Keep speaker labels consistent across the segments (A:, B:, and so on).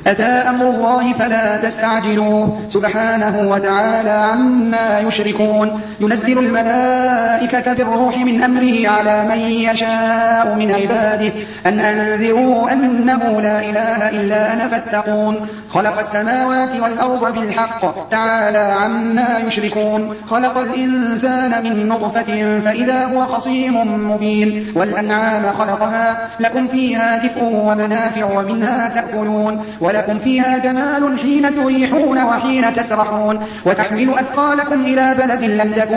A: أتى أمر الله فلا تستعجلوه سبحانه وتعالى عما يشركون ينزل الملائكة بالروح من أمره على من يشاء من عباده أن أنذروا أنه لا إله إلا أنا فاتقون خلق السماوات والأرض بالحق تعالى عما يشركون خلق الإنسان من نطفة فإذا هو خصيم مبين والأنعام خلقها لكم فيها دفء ومنافع ومنها تأكلون ولكم فيها جمال حين تريحون وحين تسرحون وتحمل أثقالكم إلى بلد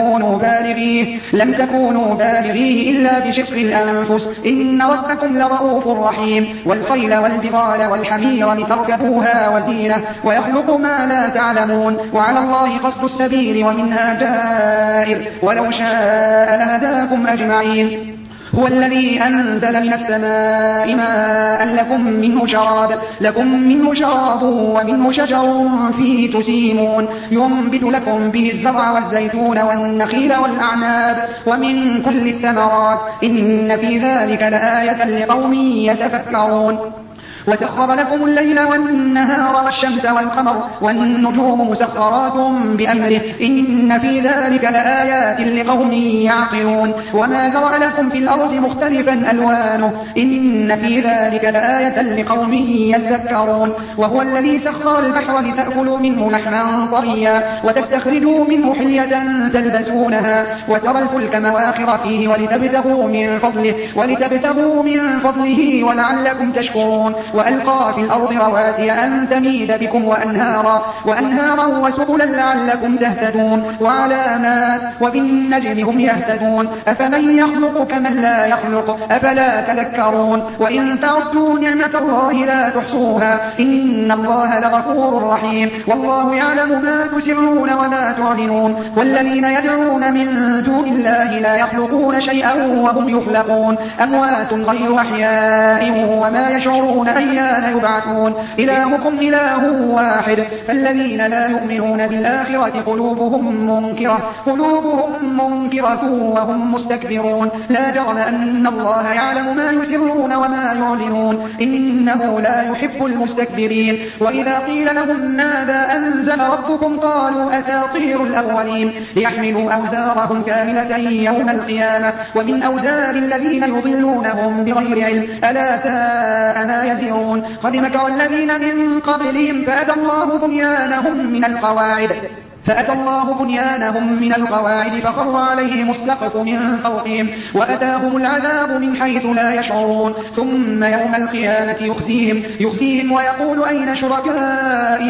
A: لم تكونوا بالغيه إلا بشق الأنفس إن ربكم لرؤوف رحيم والخيل والبغال والحمير لتركبوها وزينة ويخلق ما لا تعلمون وعلى الله قصد السبيل ومنها جائر ولو شاء لهداكم أجمعين هو الذي أنزل من السماء ماء لكم منه شراب ومنه شجر فيه تسيمون ينبت لكم به الزرع والزيتون والنخيل والأعناب ومن كل الثمرات إن في ذلك لآية لقوم يتفكرون وسخر لكم الليل والنهار والشمس والقمر والنجوم مسخرات بأمره إن في ذلك لآيات لقوم يعقلون وما ذرأ لكم في الأرض مختلفا ألوانه إن في ذلك لآية لقوم يذكرون وهو الذي سخر البحر لتأكلوا منه لحما طريا وتستخرجوا منه حلية تلبسونها وترى الفلك مواخر فيه ولتبتغوا من فضله ولعلكم تشكرون وألقى في الأرض رواسي أن تميد بكم وأنهارا وسبلا لعلكم تهتدون وعلامات وبالنجم هم يهتدون أفمن يخلق كمن لا يخلق أفلا تذكرون وإن تعدوا نعمة الله لا تحصوها إن الله لغفور رحيم والله يعلم ما تسرون وما تعلنون والذين يدعون من دون الله لا يخلقون شيئا وهم يخلقون أموات غير أحياء وما يشعرون أيان يبعثون إلهكم إله واحد فالذين لا يؤمنون بالآخرة قلوبهم منكرة وهم مستكبرون لا جرم أن الله يعلم ما يسرون وما يعلنون إنه لا يحب المستكبرين وإذا قيل لهم ماذا أنزل ربكم قالوا أساطير الأولين ليحملوا أوزارهم كاملة يوم القيامة ومن أوزار الذين يضلونهم بغير علم ألا ساء ما يزرون قد مكر الذين من قبلهم فأتى الله بنيانهم من القواعد فخر عليهم السقف من فوقهم وأتاهم العذاب من حيث لا يشعرون ثم يوم القيامة يخزيهم ويقول أين شركائي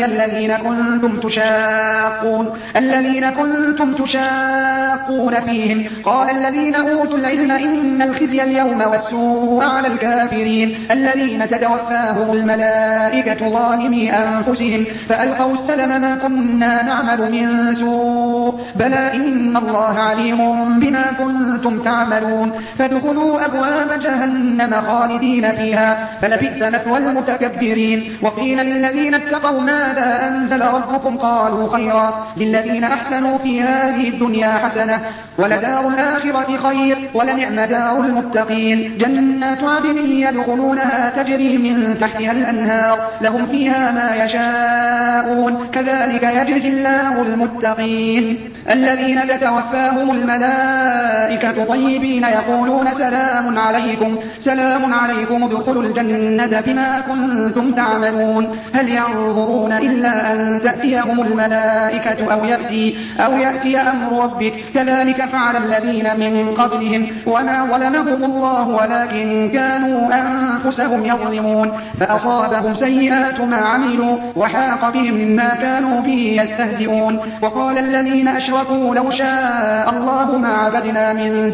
A: الذين كنتم تشاقون فيهم قال الذين أوتوا العلم إن الخزي اليوم والسوء على الكافرين الذين تتوفاهم الملائكة ظالمي أنفسهم فألقوا السلم ما كنا نعمل من سوء بلى إن الله عليم بما كنتم تعملون فادخلوا أبواب جهنم خالدين فيها فلبئس مثوى المتكبرين وقيل للذين اتقوا ماذا أنزل ربكم قالوا خيرا للذين أحسنوا في هذه الدنيا حسنة ولدار الآخرة خير ولنعم دار المتقين جنات عدن يدخلونها تجري من تحتها الأنهار لهم فيها ما يشاءون كذلك يجزي الله المتقين الذين تتوفاهم الملائكة طيبين يقولون سلام عليكم ادخلوا الجنة بما كنتم تعملون هل ينظرون إلا أن تأتيهم الملائكة أو يأتي أمر ربك كذلك فعل الذين من قبلهم وما ظلمهم الله ولكن كانوا أنفسهم يظلمون فأصابهم سيئات ما عملوا وحاق بهم ما كانوا به يستهزئون وقال الذين أشركوا لو شاء الله ما عبدنا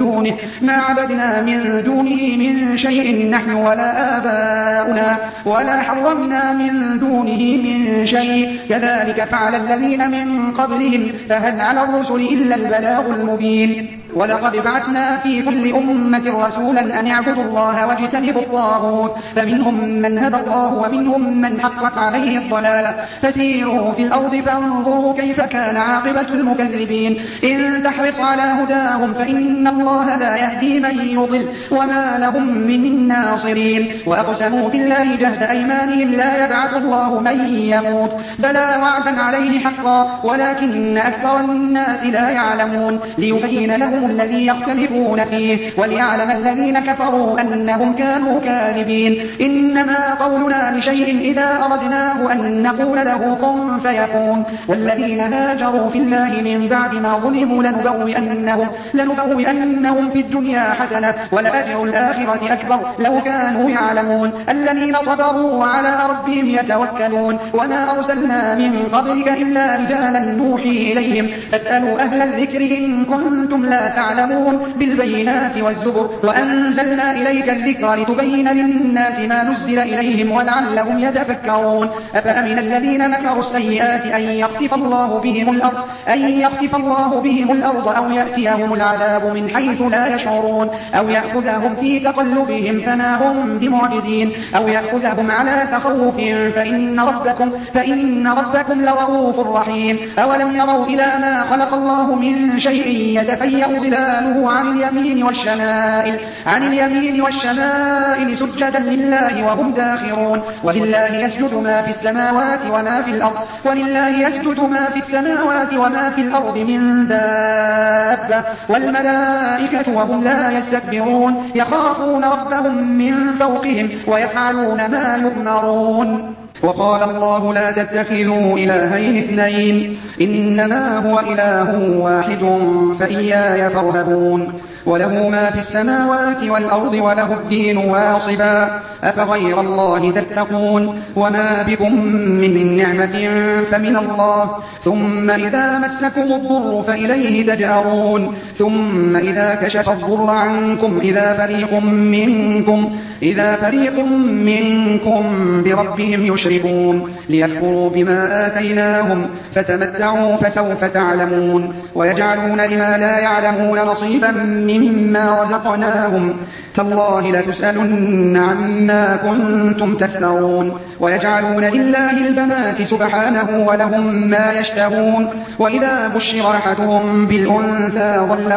A: من دونه من شيء نحن ولا آباؤنا ولا حرمنا من دونه من شيء كذلك فعل الذين من قبلهم فهل على الرسل إلا البلاغ المبين ولقد بعثنا في كل أمة رسولا أن اعبدوا الله واجتنبوا الطاغوت فمنهم من هدى الله ومنهم من حقت عليه الضلالة فسيروا في الأرض فانظروا كيف كان عاقبة المكذبين إن تحرص على هداهم فإن الله لا يهدي من يضل وما لهم من ناصرين وأقسموا بالله جهد أيمانهم لا يبعث الله من يموت بلى وعدا عليه حقا ولكن أكثر الناس لا يعلمون ليبين لهم الذي يختلفون فيه وليعلم الذين كفروا أنهم كانوا كاذبين إنما قولنا لشيء إذا أردناه أن نقول له كن فيكون والذين هاجروا في الله من بعد ما ظلموا لنبوئنهم في الدنيا حسنة ولأجر الآخرة أكبر لو كانوا يعلمون الذين صبروا على ربهم يتوكلون وما أرسلنا من قبلك إلا رجالا نوحي إليهم فاسألوا أهل الذكر إن كنتم لا تعلمون بالبينات والزبر وأنزلنا إليك الذكر لتبين للناس ما نزل إليهم ولعلهم يتفكرون أفأمن الذين مكروا السيئات أن يخسف الله بهم الأرض أو يأتيهم العذاب من حيث لا يشعرون أو يأخذهم في تقلبهم فما هم بمعجزين أو يأخذهم على تخوف فإن ربكم لرؤوف رحيم أولم يروا إلى ما خلق الله من شيء يتفيأ ظلاله عن اليمين والشمائل سجدا لله وهم داخرون ولله يسجد ما في السماوات وما في الأرض من دابة والملائكة وهم لا يستكبرون يخافون ربهم من فوقهم ويفعلون ما يؤمرون وقال الله لا تتخذوا إلهين اثنين إنما هو إله واحد فإياي فارهبون وله ما في السماوات والأرض وله الدين واصبا أفغير الله تتقون وما بكم من نعمة فمن الله ثم إذا مسكم الضر فإليه تجأرون ثم إذا كشف الضر عنكم إذا فريق منكم بربهم يشركون ليكفروا بما آتيناهم فتمتعوا فسوف تعلمون ويجعلون لما لا يعلمون نصيبا مما رزقناهم تالله لتسألن عما كنتم تفترون ويجعلون لله البنات سبحانه ولهم ما يشتهون وإذا بشر أحدهم بالأنثى ظل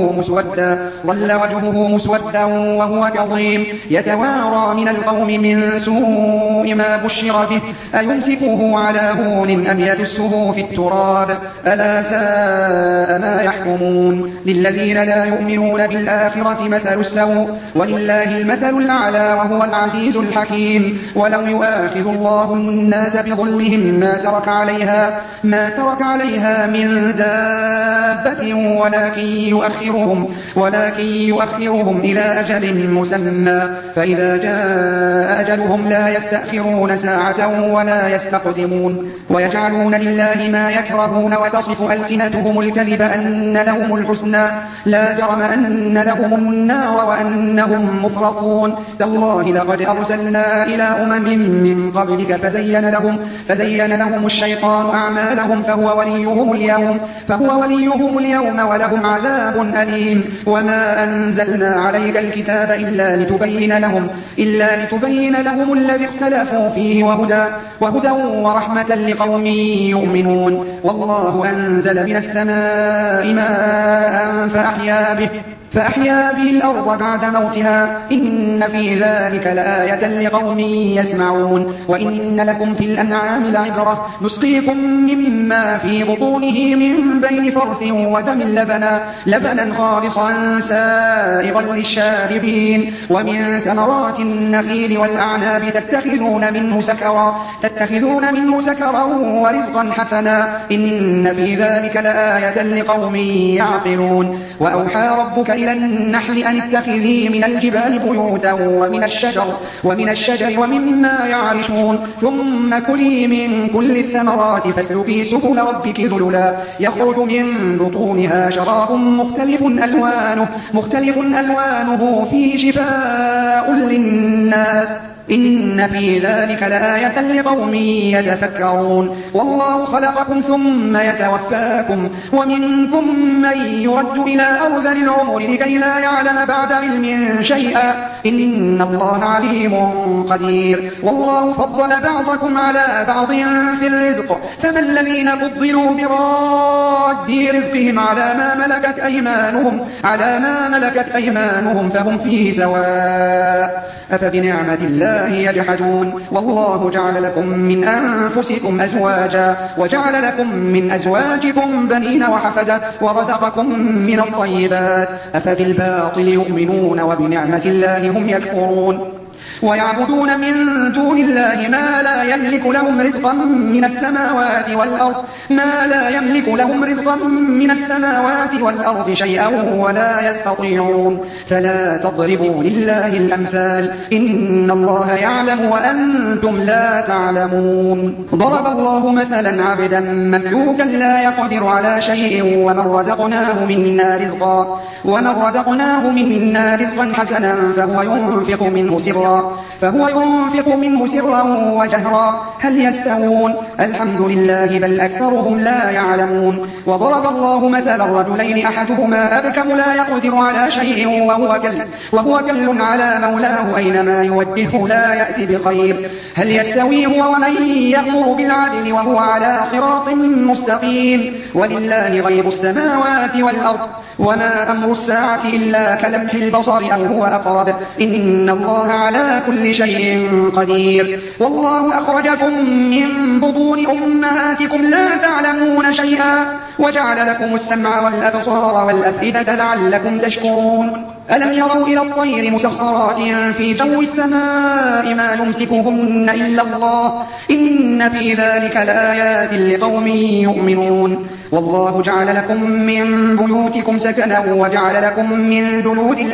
A: وجهه مسودا وهو كظيم يتوارى من القوم من سوء ما بشر به أيمسكه على هون أم يدسه في التراب ألا ساء ما يحكمون للذين لا يؤمنون بالآخرة مثل السوء ولله المثل الأعلى وهو العزيز الحكيم ولو يؤاخذ الله الناس بظلمهم ما ترك عليها من دابة ولكن يؤخرهم إلى أجل مسمى فإذا جاء أجلهم لا يستأخرون ساعة ولا يستقدمون ويجعلون لله ما يكرهون وتصف ألسنتهم الكذب أن لهم الحسنى لا جرم أن لهم النار وأنهم مفرطون تالله لقد أرسلنا إلى أمم من قبلك فزين لهم الشيطان أعمالهم فهو وليهم اليوم ولهم عذاب أليم وما أنزلنا عليك الكتاب إلا لتبين لهم الذي اختلفوا فيه وهدى ورحمة لقوم يؤمنون والله أنزل من السماء ماء فأحيا به الأرض بعد موتها إن في ذلك لآية لقوم يسمعون وإن لكم في الأنعام لعبرة نسقيكم مما في بطونه من بين فرث ودم لبنا خالصا سائغا للشاربين ومن ثمرات النخيل والأعناب تتخذون منه سكرا ورزقا حسنا إن في ذلك لآية لقوم يعقلون وأوحى ربك إلى النحل أن اتخذي من الجبال بيوتا ومن الشجر ومما يعرشون ثم كلي من كل الثمرات فاسلكي سبل ربك ذللا يخرج من بطونها شراب مختلف ألوانه فيه شفاء للناس إن في ذلك لآية لقوم يتفكرون والله خلقكم ثم يتوفاكم ومنكم من يرد إلى أرذل العمر لكي لا يعلم بعد علم شيئا إن الله عليم قدير والله فضل بعضكم على بعض في الرزق فما الذين فضلوا براد رزقهم على ما ملكت أيمانهم فهم فيه سواء أفبنعمة الله يجحدون والله جعل لكم من أنفسكم أزواجا وجعل لكم من أزواجكم بنين وحفدة ورزقكم من الطيبات أفبالباطل يؤمنون وبنعمة الله هم يكفرون ويعبدون من دون الله ما لا يملك لهم رزقا من السماوات والأرض شيئا ولا يستطيعون فلا تضربوا لله الأمثال إن الله يعلم وأنتم لا تعلمون ضرب الله مثلا عبدا مملوكا لا يقدر على شيء ومن رزقناه منا رزقا حسنا فهو ينفق منه سرا وجهرا هل يستوون الحمد لله بل أكثرهم لا يعلمون وضرب الله مثلا رجلين أحدهما أبكم لا يقدر على شيء وهو كل على مولاه أينما يوجهه لا يأتي بخير هل يستوي هو ومن يأمر بالعدل وهو على صراط مستقيم ولله غيب السماوات والأرض وما أمر الساعة إلا كلمح البصر أو هو أقرب إن الله على كل شيء قدير والله أخرجكم من بطون أمهاتكم لا تعلمون شيئا وجعل لكم السمع والأبصار والأفئدة لعلكم تشكرون ألم يروا إلى الطير مسخرات في جو السماء ما يمسكهن إلا الله إن في ذلك لآيات لقوم يؤمنون والله جعل لكم من بيوتكم سكنا وجعل لكم من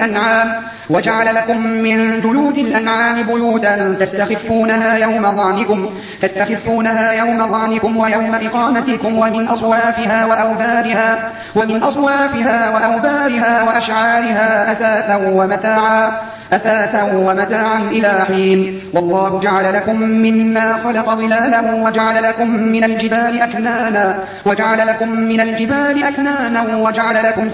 A: جلود الأنعام بيوتا تستخفونها يوم ظعنكم ويوم إقامتكم ومن أصوافها وأوبارها وأشعارها أثاثا ومتاعا إلى حين والله جعل لكم مما خلق ظلالا وجعل لكم من الجبال أكنانا وجعل لكم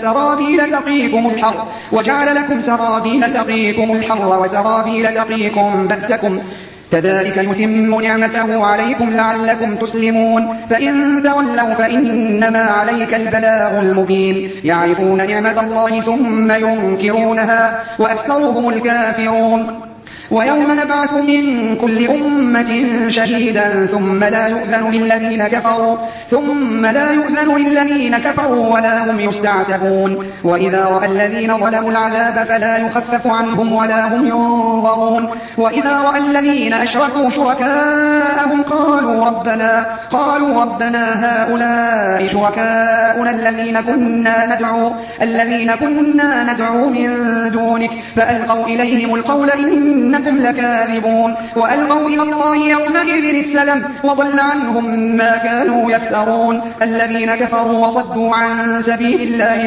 A: سرابيل تقيكم الحر وسرابيل تقيكم بأسكم كذلك يتم نعمته عليكم لعلكم تسلمون فإن تولوا فإنما عليك البلاغ المبين يعرفون نعمة الله ثم ينكرونها وأكثرهم الكافرون ويوم نبعث من كل أمة شهيدا ثم لا يؤذن للذين كفروا ولا هم يستعتبون وإذا رأى الذين ظلموا العذاب فلا يخفف عنهم ولا هم ينظرون وإذا رأى الذين أشركوا شركاءهم قالوا ربنا هؤلاء شركاؤنا الذين كنا ندعو من دونك فألقوا إليهم القول إنكم لكاذبون وألقوا إلى الله يومئذ السلم وضل عنهم ما كانوا يفترون الذين كفروا وصدوا عن سبيل الله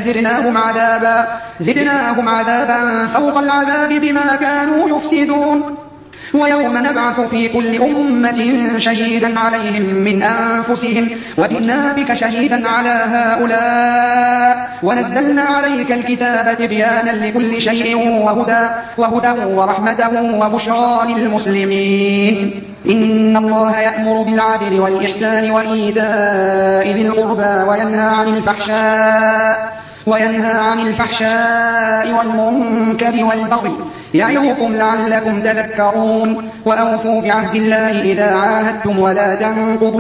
A: زدناهم عذابا فوق العذاب بما كانوا يفسدون ويوم نبعث في كل أمة شهيدا عليهم من أنفسهم وجئنا بك شهيدا على هؤلاء ونزلنا عليك الكتاب تبيانا لكل شيء وهدى ورحمة وبشرى للمسلمين إن الله يأمر بالعدل والإحسان وإيتاء ذي القربى وينهى عن الفحشاء والمنكر والبغي يعظكم لعلكم تذكرون وأوفوا بعهد الله إذا عاهدتم ولا تنقضوا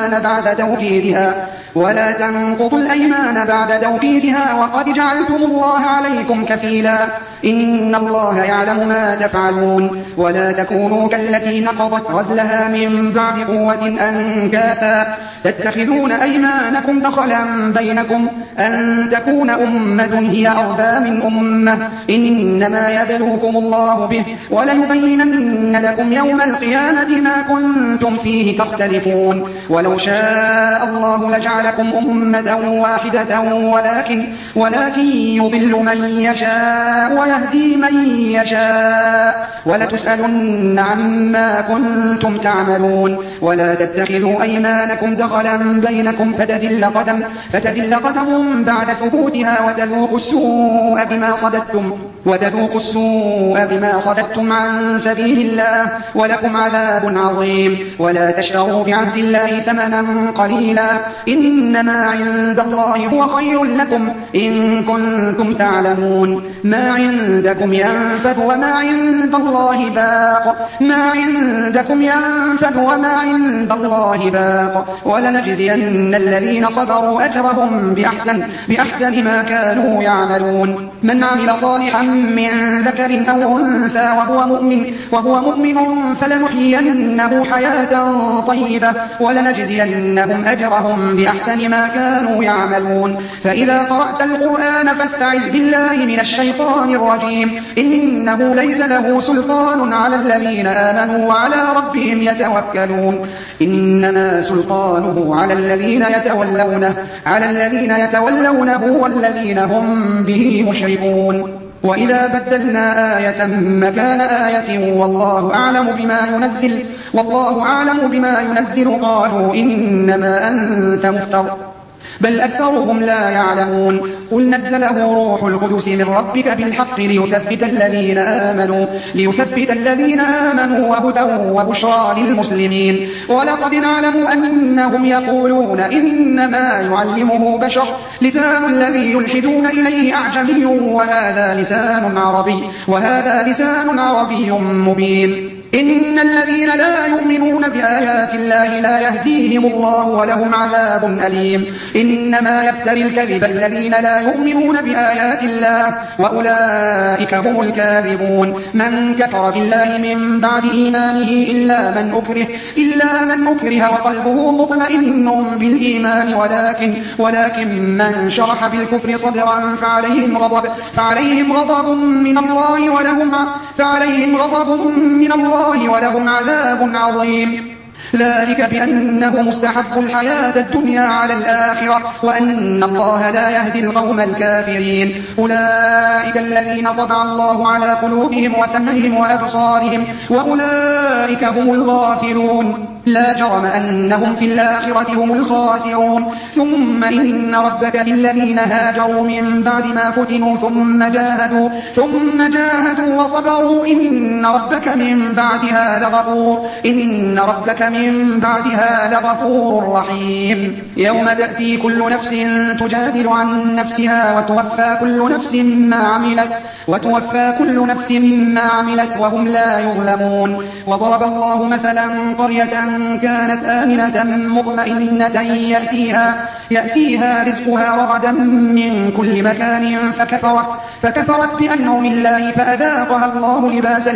A: الأيمان بعد توكيدها وقد جعلتم الله عليكم كفيلا إن الله يعلم ما تفعلون ولا تكونوا كالتي نقضت غزلها من بعد قوة أنكاثا تتخذون أيمانكم دخلا بينكم أن تكون أمة هي أربى من أمة إنما يبلوكم الله به وليبينن لكم يوم القيامة ما كنتم فيه تختلفون ولو شاء الله لجعلكم أمة واحدة ولكن يضل من يشاء ويهدي من يشاء ولتسألن عما كنتم تعملون. ولا تتخذوا أيمانكم دخلا بينكم فتزل قدم بعد ثبوتها وتذوقوا السوء بما صددتم عن سبيل الله ولكم عذاب عظيم. ولا تشتروا بعهد الله ثمنا قليلا إنما عند الله هو خير لكم إن كنتم تعلمون. ما عندكم ينفد وما عند الله باق ولنجزين الذين صبروا أجرهم بأحسن ما كانوا يعملون. من عمل صالحا من ذكر أو أنثى وهو مؤمن فلنحيينه حياة طيبة ولنجزينهم أجرهم بأحسن ما كانوا يعملون. فإذا قرأت القرآن فاستعذ بالله من الشيطان الرجيم إنه ليس له سلطان على الذين آمنوا وعلى ربهم يتوكلون. إنما سلطانه على الذين يتولونه والذين هم به مشركون. وإذا بدلنا آية مكان آية والله أعلم بما ينزل قالوا إنما أنت مفتر بل أكثرهم لا يعلمون. قل نزله روح القدس من ربك بالحق ليثبت الذين آمنوا وهدى وبشرى للمسلمين. ولقد نعلم أنهم يقولون إنما يعلمه بشر لسان الذي يلحدون إليه أعجمي وهذا لسان عربي مبين. إن الذين لا يؤمنون بآيات الله لا يهديهم الله ولهم عذاب أليم. إنما يفتري الكذب الذين لا يؤمنون بآيات الله وأولئك هم الكاذبون. من كفر بالله من بعد إيمانه إلا من أكره وقلبه مطمئن بالإيمان ولكن من شرح بالكفر صدرا فعليهم غضب من الله ولهم عذاب عظيم. ذلك بأنه مستحب الحياة الدنيا على الآخرة وأن الله لا يهدي القوم الكافرين. أولئك الذين طبع الله على قلوبهم وسمعهم وأبصارهم وأولئك هم الغافلون. لا جرم أنهم في الآخرة هم الخاسرون. ثم إن ربك للذين هاجروا من بعد ما فتنوا ثم جاهدوا وصبروا إن ربك من بعدها لغفور رحيم. يوم تأتي كل نفس تجادل عن نفسها وتوفى كل نفس ما عملت وهم لا يظلمون. وضرب الله مثلا قرية كانت آمنة مطمئنة يأتيها رزقها رغدا من كل مكان فكفرت بأنعم الله فأذاقها الله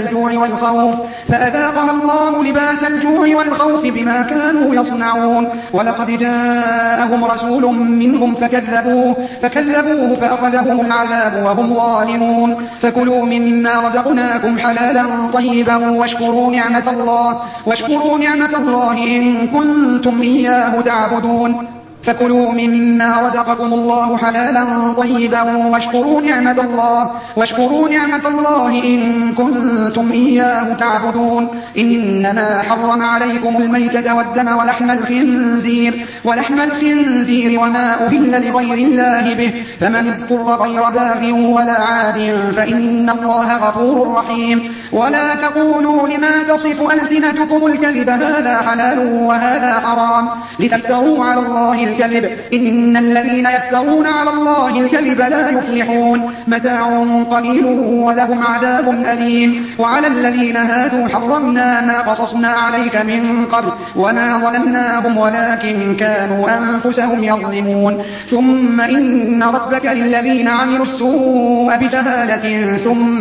A: لباس الجوع والخوف بما كانوا يصنعون. ولقد جاءهم رسول منهم فكذبوه فأخذهم العذاب وهم ظالمون. فكلوا مما رزقناكم حلالا طيبا واشكروا نعمة الله إن كنتم إياه تعبدون. فكلوا مما رزقكم الله حلالا طيبا واشكروا نعمة الله إن كنتم إياه تعبدون. إنما حرم عليكم الميتة والدم ولحم الخنزير وما أهل لغير الله به فمن اضطر غير باغ ولا عاد فإن الله غفور رحيم. ولا تقولوا لما تصف ألسنتكم الكذب هذا حلال وهذا حرام لتفتروا على الله الكذب إن الذين يفترون على الله الكذب لا يفلحون. متاع قليل ولهم عذاب أليم. وعلى الذين هادوا حرمنا ما قصصنا عليك من قبل وما ظلمناهم ولكن كانوا أنفسهم يظلمون. ثم إن ربك للذين عملوا السوء بجهالة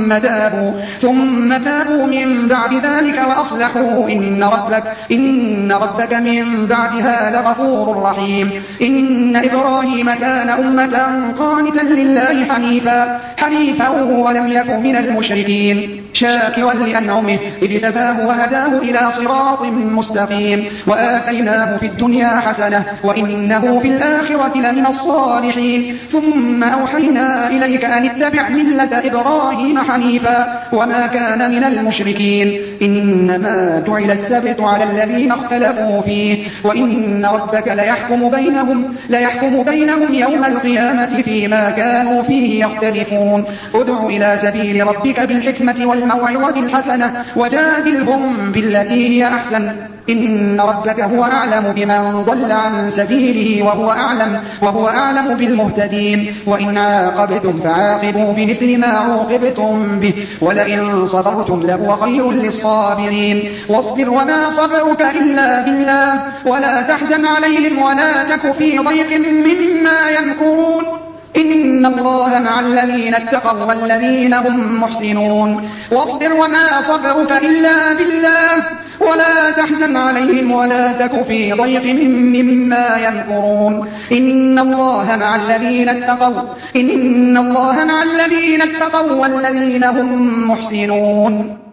A: ثم تابوا من بعد ذلك وأصلحوا إن ربك من بعدها لغفور رحيم. إن إبراهيم كان أمة قانتا لله حنيفا ولم يك من المشركين. شاكرا لأنعمه إذ اجتباه وهداه إلى صراط مستقيم وآتيناه في الدنيا حسنة وإنه في الآخرة لمن الصالحين ثم أوحينا إليك أن اتبع ملة إبراهيم حنيفا وما كان من المشركين إنما جعل السبت على الذين اختلفوا فيه وإن ربك ليحكم بينهم يوم القيامة فيما كانوا فيه يختلفون ادع إلى سبيل ربك بالحكمة والموعظة الحسنة وجادلهم بالتي هي أحسن إن ربك هو أعلم بمن ضل عن سبيله وهو أعلم بالمهتدين وإن عاقبتم فعاقبوا بمثل ما عوقبتم به ولئن صبرتم لهو خير للصابرين واصبر وما صبرك إلا بالله ولا تحزن عليهم ولا تك في ضيق مما يمكرون إن الله مع الذين اتقوا والذين هم محسنون واصبر وما صبرك إلا بالله ولا تحزن عليهم ولا تك في ضيق مما يمكرون إن الله مع الذين اتقوا والذين هم محسنون